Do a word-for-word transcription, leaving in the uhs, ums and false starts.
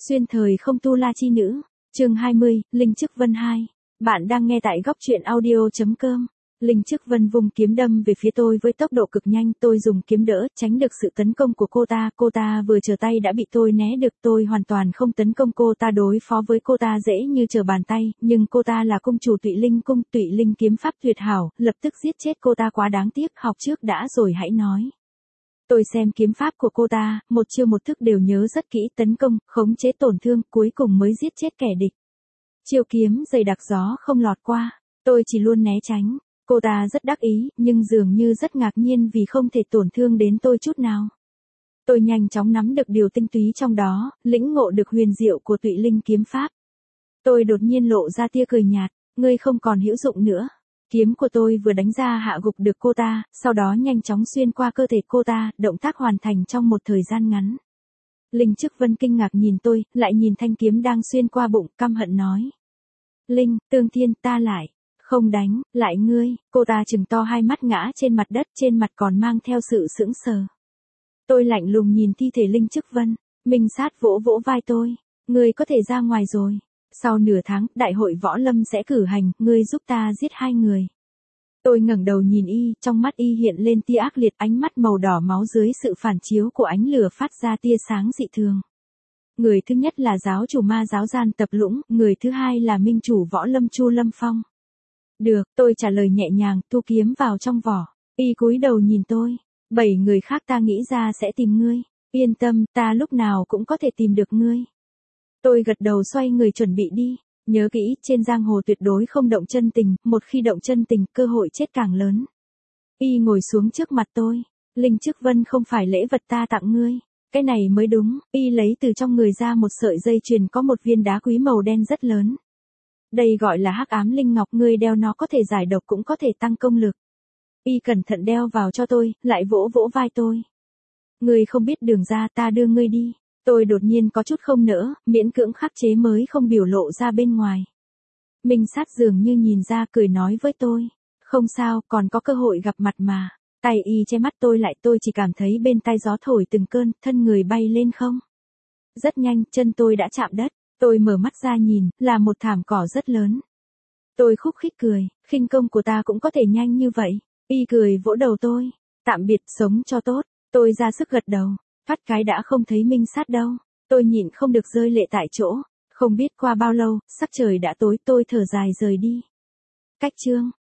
Xuyên thời không tu la chi nữ. Chương hai mươi, Linh Chức Vân hai. Bạn đang nghe tại góc truyện audio chấm com. Linh Chức Vân vung kiếm đâm về phía tôi với tốc độ cực nhanh, tôi dùng kiếm đỡ, tránh được sự tấn công của cô ta, cô ta vừa trở tay đã bị tôi né được, tôi hoàn toàn không tấn công cô ta, đối phó với cô ta dễ như trở bàn tay, nhưng cô ta là cung chủ Tụy Linh cung, Tụy Linh kiếm pháp tuyệt hảo, lập tức giết chết cô ta quá đáng tiếc, học trước đã rồi hãy nói. Tôi xem kiếm pháp của cô ta, một chiêu một thức đều nhớ rất kỹ, tấn công, khống chế tổn thương, cuối cùng mới giết chết kẻ địch. Chiêu kiếm dày đặc gió không lọt qua, tôi chỉ luôn né tránh. Cô ta rất đắc ý, nhưng dường như rất ngạc nhiên vì không thể tổn thương đến tôi chút nào. Tôi nhanh chóng nắm được điều tinh túy trong đó, lĩnh ngộ được huyền diệu của Tụy Linh kiếm pháp. Tôi đột nhiên lộ ra tia cười nhạt, ngươi không còn hữu dụng nữa. Kiếm của tôi vừa đánh ra hạ gục được cô ta, sau đó nhanh chóng xuyên qua cơ thể cô ta, động tác hoàn thành trong một thời gian ngắn. Linh Chức Vân kinh ngạc nhìn tôi, lại nhìn thanh kiếm đang xuyên qua bụng, căm hận nói. Linh, Tương Thiên, ta lại. Không đánh, lại ngươi, cô ta trừng to hai mắt ngã trên mặt đất, trên mặt còn mang theo sự sững sờ. Tôi lạnh lùng nhìn thi thể Linh Chức Vân, Minh Sát vỗ vỗ vai tôi, ngươi có thể ra ngoài rồi. Sau nửa tháng, đại hội võ lâm sẽ cử hành, ngươi giúp ta giết hai người. Tôi ngẩng đầu nhìn y, trong mắt y hiện lên tia ác liệt, ánh mắt màu đỏ máu dưới sự phản chiếu của ánh lửa phát ra tia sáng dị thường. Người thứ nhất là giáo chủ ma giáo Gian Tập Lũng, người thứ hai là minh chủ võ lâm Chu Lâm Phong. Được, tôi trả lời nhẹ nhàng, thu kiếm vào trong vỏ. Y cúi đầu nhìn tôi. Bảy người khác ta nghĩ ra sẽ tìm ngươi. Yên tâm, ta lúc nào cũng có thể tìm được ngươi. Tôi gật đầu xoay người chuẩn bị đi. Nhớ kỹ, trên giang hồ tuyệt đối không động chân tình, một khi động chân tình, cơ hội chết càng lớn. Y ngồi xuống trước mặt tôi. Linh Chức Vân không phải lễ vật ta tặng ngươi. Cái này mới đúng. Y lấy từ trong người ra một sợi dây chuyền có một viên đá quý màu đen rất lớn. Đây gọi là hắc ám linh ngọc, ngươi đeo nó có thể giải độc cũng có thể tăng công lực. Y cẩn thận đeo vào cho tôi, lại vỗ vỗ vai tôi. Ngươi không biết đường ra, ta đưa ngươi đi. Tôi đột nhiên có chút không nỡ, miễn cưỡng khắc chế mới không biểu lộ ra bên ngoài. Minh Sát dường như nhìn ra, cười nói với tôi. Không sao, còn có cơ hội gặp mặt mà. Tay y che mắt tôi lại, tôi chỉ cảm thấy bên tai gió thổi từng cơn, thân người bay lên không. Rất nhanh, chân tôi đã chạm đất. Tôi mở mắt ra nhìn, là một thảm cỏ rất lớn. Tôi khúc khích cười, khinh công của ta cũng có thể nhanh như vậy. Y cười vỗ đầu tôi. Tạm biệt, sống cho tốt. Tôi ra sức gật đầu. Thoát cái đã không thấy Minh Sát đâu. Tôi nhịn không được rơi lệ tại chỗ. Không biết qua bao lâu, sắc trời đã tối, tôi thở dài rời đi. Cách chương.